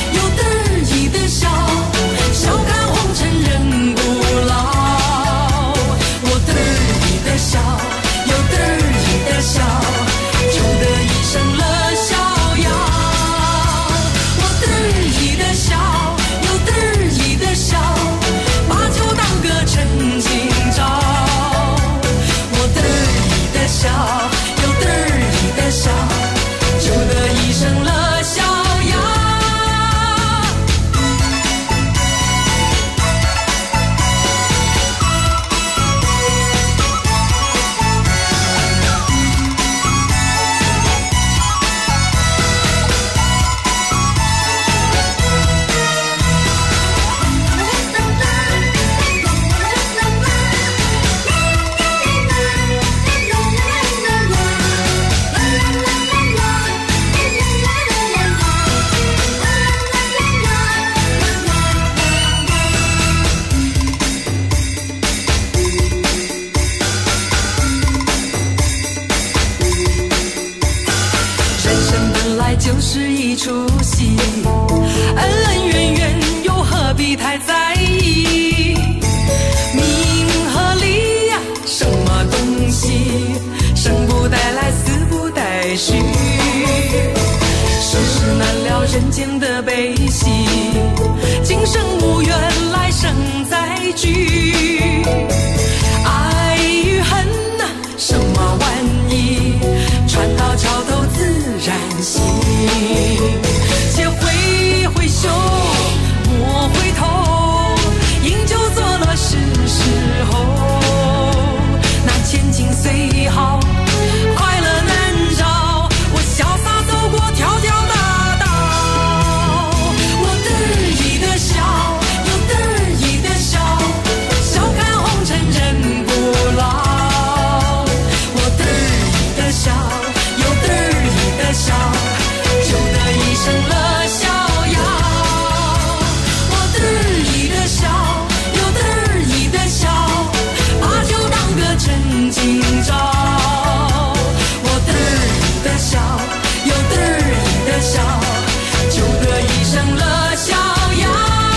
是一出戏，恩恩怨怨又何必太在意？名和利呀，什么东西？生不带来，死不带去。世事难料，人间的悲喜，今生无缘，来生再聚。爱与恨呐，什么玩意？船到桥头自然行。且挥挥袖，莫回头，饮酒作乐是时候。那千金虽好，快乐难找，我潇洒走过条条大道。我得意的笑，又得意的笑，笑看红尘人不老。我得意的笑，又得意的笑，就得一生乐逍遥。我得意的笑，又得意的笑，把酒当歌趁今朝。我得意的笑，又得意的笑，就得一生乐逍遥。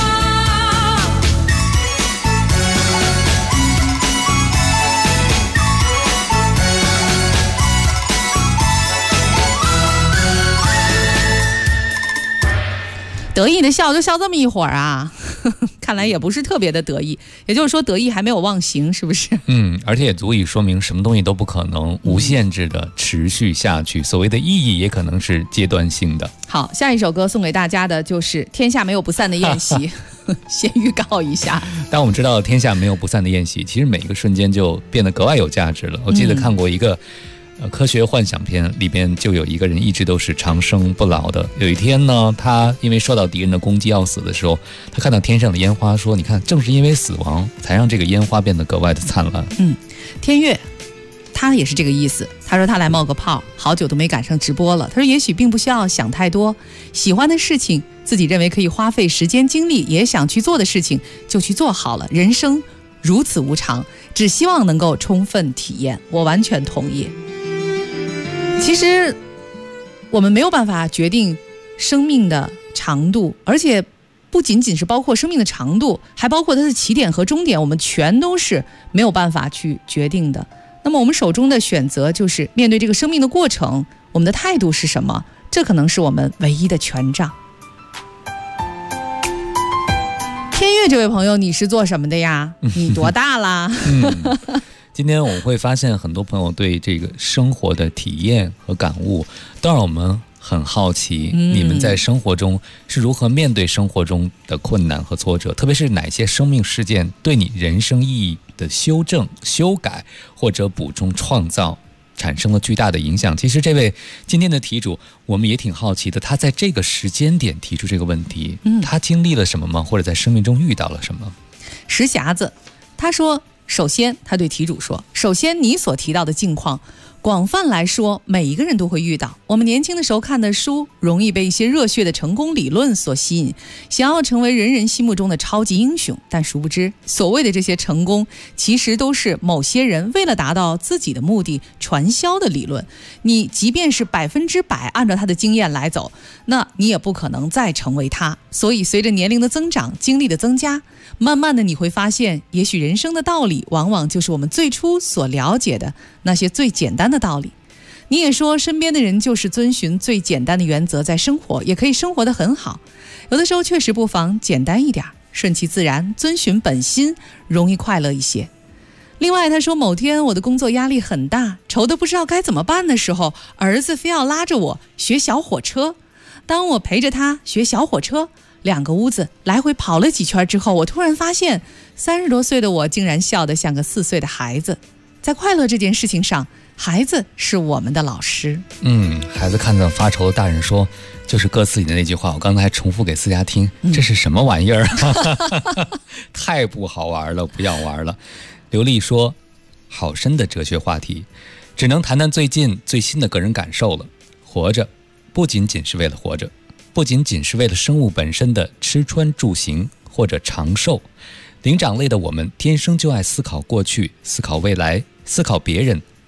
得意的笑就笑这么一会儿啊，看来也不是特别的得意，也就是说得意还没有忘形，是不是？ 而且也足以说明什么东西都不可能无限制的持续下去，所谓的意义也可能是阶段性的。 好，下一首歌送给大家的就是《天下没有不散的宴席》先预告一下。 当我们知道天下没有不散的宴席，其实每一个瞬间就变得格外有价值了。我记得看过一个科学幻想片，里边就有一个人一直都是长生不老的。有一天呢，他因为受到敌人的攻击要死的时候，他看到天上的烟花，说你看，正是因为死亡才让这个烟花变得格外的灿烂。 天悦他也是这个意思，他说他来冒个泡，好久都没赶上直播了。他说也许并不需要想太多，喜欢的事情，自己认为可以花费时间精力也想去做的事情就去做好了。人生如此无常，只希望能够充分体验。我完全同意。其实我们没有办法决定生命的长度，而且不仅仅是包括生命的长度，还包括它的起点和终点，我们全都是没有办法去决定的。那么我们手中的选择就是面对这个生命的过程，我们的态度是什么？这可能是我们唯一的权杖。天悦这位朋友，你是做什么的呀？你多大啦？ 今天我们会发现很多朋友对这个生活的体验和感悟都让我们很好奇，你们在生活中是如何面对生活中的困难和挫折，特别是哪些生命事件对你人生意义的修正、修改或者补充创造产生了巨大的影响。其实这位今天的题主我们也挺好奇的，他在这个时间点提出这个问题，他经历了什么吗？或者在生命中遇到了什么？ 石匣子他说，首先他对题主说，首先你所提到的境况广泛来说每一个人都会遇到。我们年轻的时候看的书容易被一些热血的成功理论所吸引，想要成为人人心目中的超级英雄，但殊不知所谓的这些成功其实都是某些人为了达到自己的目的传销的理论。你即便是100%按照他的经验来走，那你也不可能再成为他。所以随着年龄的增长，经历的增加，慢慢的你会发现，也许人生的道理往往就是我们最初所了解的那些最简单的道理。你也说身边的人就是遵循最简单的原则在生活，也可以生活得很好。有的时候确实不妨简单一点，顺其自然，遵循本心，容易快乐一些。另外他说，某天我的工作压力很大，愁得不知道该怎么办的时候，儿子非要拉着我学小火车。当我陪着他学小火车，2个屋子来回跑了几圈之后，我突然发现30多岁的我竟然笑得像个4岁的孩子。在快乐这件事情上，孩子是我们的老师。 孩子看到发愁的大人说，就是歌词里的那句话，我刚才还重复给思佳听，这是什么玩意儿？太不好玩了，不要玩了。刘丽说，好深的哲学话题，只能谈谈最近最新的个人感受了。活着不仅仅是为了活着，不仅仅是为了生物本身的吃穿住行或者长寿。灵长类的我们天生就爱思考过去，思考未来，思考别人，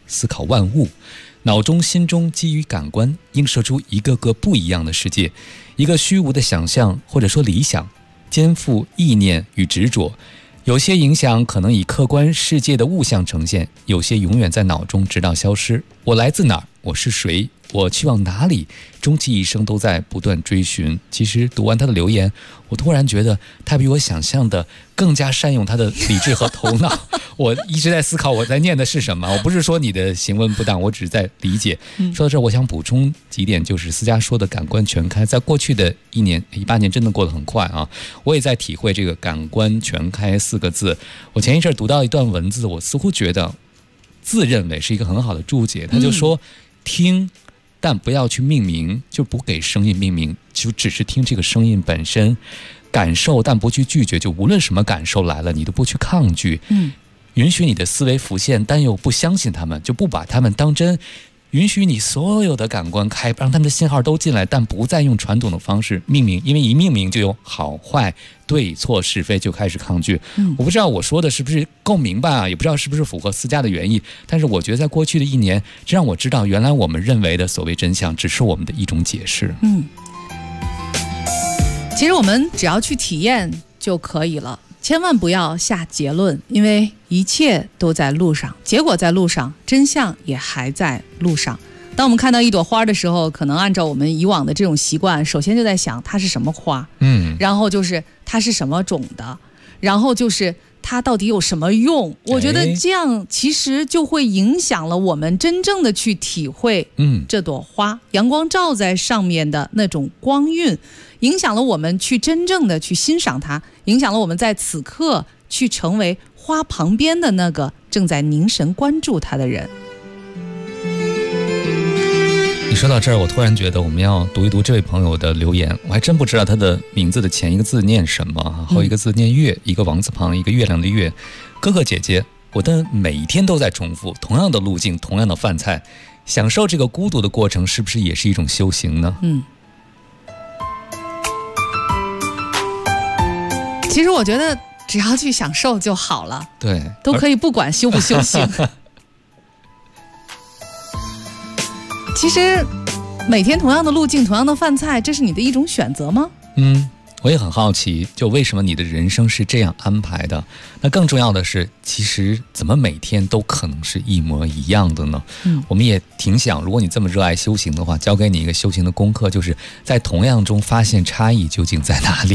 思考万物，脑中心中基于感官映射出一个个不一样的世界，一个虚无的想象或者说理想，肩负意念与执着。有些影响可能以客观世界的物象呈现，有些永远在脑中直到消失。我来自哪儿？我是谁？我去往哪里？终其一生都在不断追寻。其实读完他的留言，我突然觉得他比我想象的更加善用他的理智和头脑。我一直在思考我在念的是什么，我不是说你的行文不当，我只是在理解。说到这儿，我想补充几点，就是思佳说的感官全开，在过去的18年真的过得很快啊！我也在体会这个感官全开4个字。我前一阵读到一段文字，我似乎觉得自认为是一个很好的注解，他就说听，但不要去命名，就不给声音命名，就只是听这个声音本身，感受但不去拒绝，就无论什么感受来了，你都不去抗拒，允许你的思维浮现，但又不相信他们，就不把他们当真，允许你所有的感官开，让他们的信号都进来，但不再用传统的方式命名，因为一命名就有好坏对错是非，就开始抗拒。我不知道我说的是不是够明白啊，也不知道是不是符合思佳的原意，但是我觉得在过去的1年，这让我知道原来我们认为的所谓真相只是我们的一种解释。 其实我们只要去体验就可以了，千万不要下结论，因为一切都在路上，结果在路上，真相也还在路上。当我们看到一朵花的时候，可能按照我们以往的这种习惯，首先就在想它是什么花，然后就是它是什么种的，然后就是它到底有什么用。我觉得这样其实就会影响了我们真正的去体会这朵花，阳光照在上面的那种光晕，影响了我们去真正的去欣赏它，影响了我们在此刻去成为花旁边的那个正在凝神关注它的人。 你说到这儿，我突然觉得我们要读一读这位朋友的留言。我还真不知道他的名字的前一个字念什么，后一个字念月，一个王字旁，一个月亮的月。哥哥姐姐，我的每一天都在重复同样的路径，同样的饭菜，享受这个孤独的过程，是不是也是一种修行呢？ 其实我觉得只要去享受就好了， 对， 都可以不管修不修行。其实每天同样的路径，同样的饭菜，这是你的一种选择吗？ 我也很好奇，就为什么你的人生是这样安排的？那更重要的是，其实怎么每天都可能是一模一样的呢？我们也挺想，如果你这么热爱修行的话，教给你一个修行的功课，就是在同样中发现差异究竟在哪里。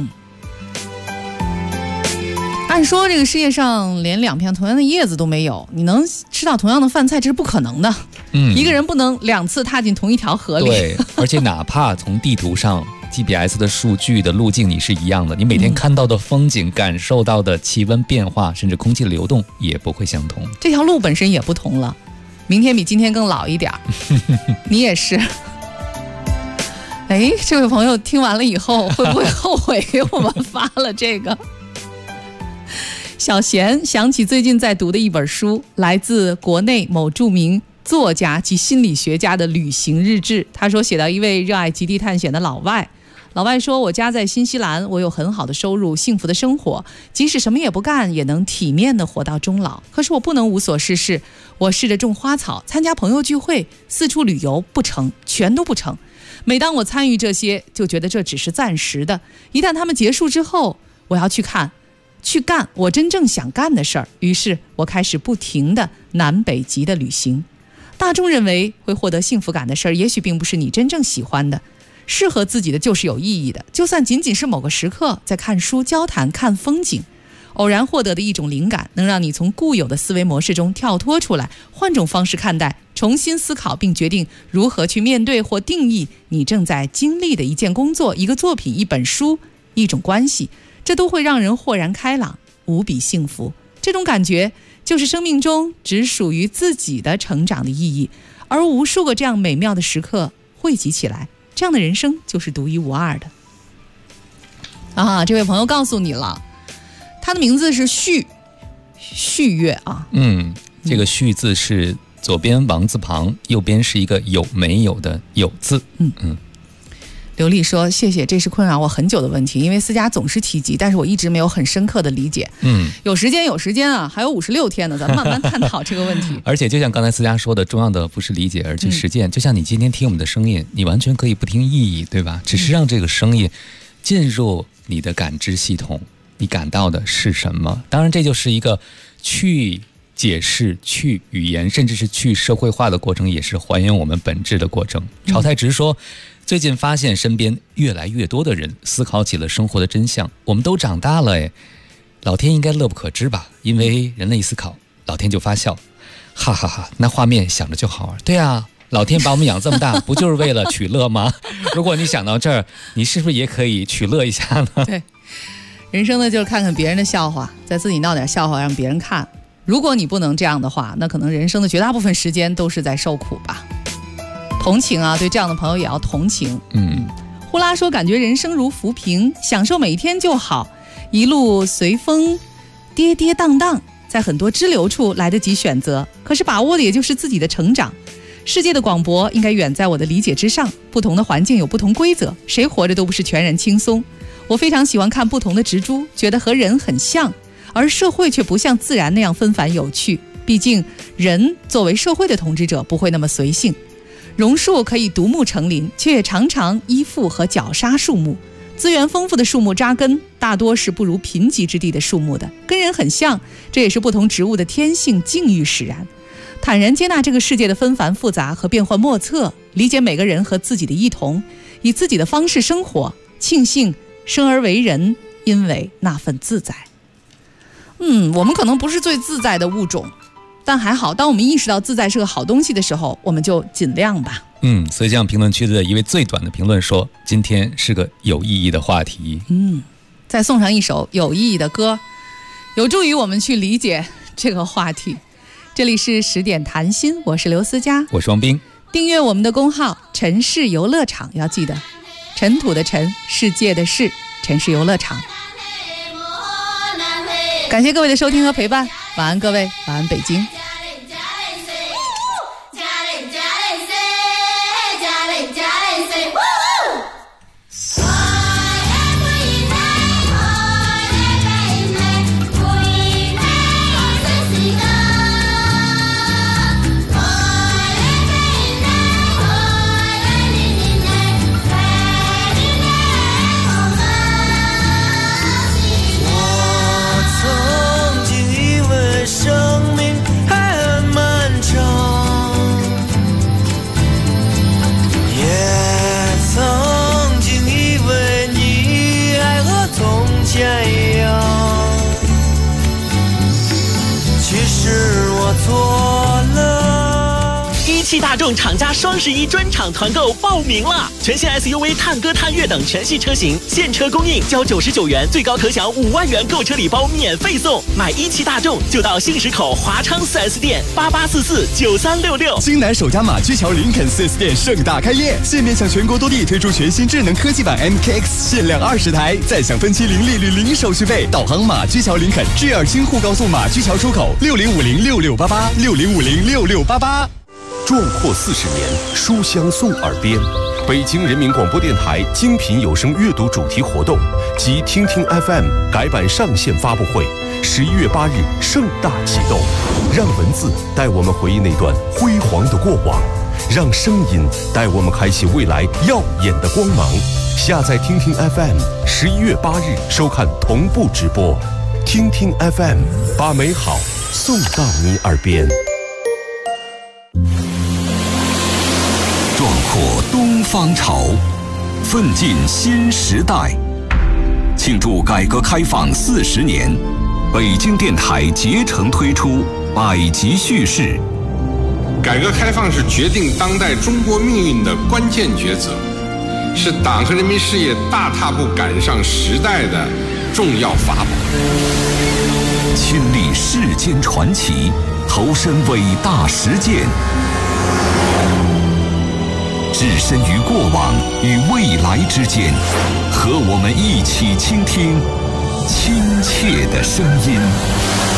按说这个世界上连2片同样的叶子都没有，你能吃到同样的饭菜，这是不可能的。一个人不能2次踏进同一条河里。 对，而且哪怕从地图上 GPS 的数据的路径你是一样的，你每天看到的风景，感受到的气温变化，甚至空气的流动也不会相同。 这条路本身也不同了，明天比今天更老一点。你也是。哎，这位朋友听完了以后会不会后悔给我们发了这个？小贤想起最近在读的一本书，来自国内某著名作家及心理学家的旅行日志。他说写到一位热爱极地探险的老外，老外说，我家在新西兰，我有很好的收入，幸福的生活，即使什么也不干也能体面的活到终老。可是我不能无所事事，我试着种花草，参加朋友聚会，四处旅游，不成，全都不成。每当我参与这些，就觉得这只是暂时的，一旦他们结束之后，我要去干我真正想干的事儿。于是我开始不停的南北极的旅行。大众认为会获得幸福感的事儿，也许并不是你真正喜欢的，适合自己的就是有意义的。就算仅仅是某个时刻在看书、交谈、看风景，偶然获得的一种灵感，能让你从固有的思维模式中跳脱出来，换种方式看待，重新思考，并决定如何去面对或定义你正在经历的一件工作、一个作品、一本书、一种关系，这都会让人豁然开朗，无比幸福。这种感觉就是生命中只属于自己的成长的意义，而无数个这样美妙的时刻汇集起来，这样的人生就是独一无二的。这位朋友告诉你了，他的名字是旭月啊。 这个旭字是左边王字旁，右边是一个有没有的有字。 刘丽说：“谢谢，这是困扰我很久的问题，因为思佳总是提及，但是我一直没有很深刻的理解。有时间啊，还有56天呢，咱们慢慢探讨这个问题。 而且就像刚才思佳说的，重要的不是理解，而去实践。就像你今天听我们的声音，你完全可以不听意义，对吧？只是让这个声音进入你的感知系统，你感到的是什么？当然，这就是一个去解释、去语言，甚至是去社会化的过程，也是还原我们本质的过程。朝太直说，最近发现身边越来越多的人思考起了生活的真相。我们都长大了哎，老天应该乐不可支吧？因为人类一思考，老天就发笑，哈哈哈！那画面想着就好玩。对啊，老天把我们养这么大，不就是为了取乐吗？如果你想到这儿，你是不是也可以取乐一下呢？ 对，人生呢就是看看别人的笑话，再自己闹点笑话让别人看。如果你不能这样的话，那可能人生的绝大部分时间都是在受苦吧。同情啊，对这样的朋友也要同情。呼啦说，感觉人生如浮萍，享受每一天就好，一路随风跌跌荡荡，在很多支流处来得及选择，可是把握的也就是自己的成长。世界的广博应该远在我的理解之上，不同的环境有不同规则，谁活着都不是全然轻松。我非常喜欢看不同的植株，觉得和人很像，而社会却不像自然那样纷繁有趣，毕竟人作为社会的统治者不会那么随性。榕树可以独木成林，却也常常依附和绞杀树木。资源丰富的树木扎根，大多是不如贫瘠之地的树木的，跟人很像，这也是不同植物的天性境遇使然。坦然接纳这个世界的纷繁复杂和变幻莫测，理解每个人和自己的异同，以自己的方式生活，庆幸生而为人，因为那份自在。我们可能不是最自在的物种，但还好，当我们意识到自在是个好东西的时候，我们就尽量吧。 所以像评论区的一位最短的评论说，今天是个有意义的话题。 再送上一首有意义的歌，有助于我们去理解这个话题。这里是10点谈心，我是刘思佳， 我是王斌。 订阅我们的公号城市游乐场，要记得尘土的尘，世界的世，城市游乐场。感谢各位的收听和陪伴，晚安各位，晚安北京。 大众厂家双11专场团购报名了！全新 SUV 探歌、探岳等全系车型现车供应，交99元，最高可享5万元购车礼包免费送。买17大众就到信实口华昌 4S 店88449366。 京南首家马驹桥林肯 4S 店盛大开业，现面向全国多地推出全新智能科技版 MKX， 限量20台，再享分期零利率、零手续费。导航马驹桥林肯 G2 京沪高速马驹桥出口60506688，60506688。 壮阔40年，书香送耳边。北京人民广播电台精品有声阅读主题活动及听听 FM 改版上线发布会，11月8日盛大启动。让文字带我们回忆那段辉煌的过往，让声音带我们开启未来耀眼的光芒。下载听听 FM，11月8日收看同步直播。听听 FM， 把美好送到你耳边。 壮阔东方潮，奋进新时代。庆祝改革开放40年，北京电台竭诚推出百集叙事。 改革开放是决定当代中国命运的关键抉择，是党和人民事业大踏步赶上时代的重要法宝。 亲历世间传奇，投身伟大实践，置身于过往与未来之间，和我们一起倾听亲切的声音。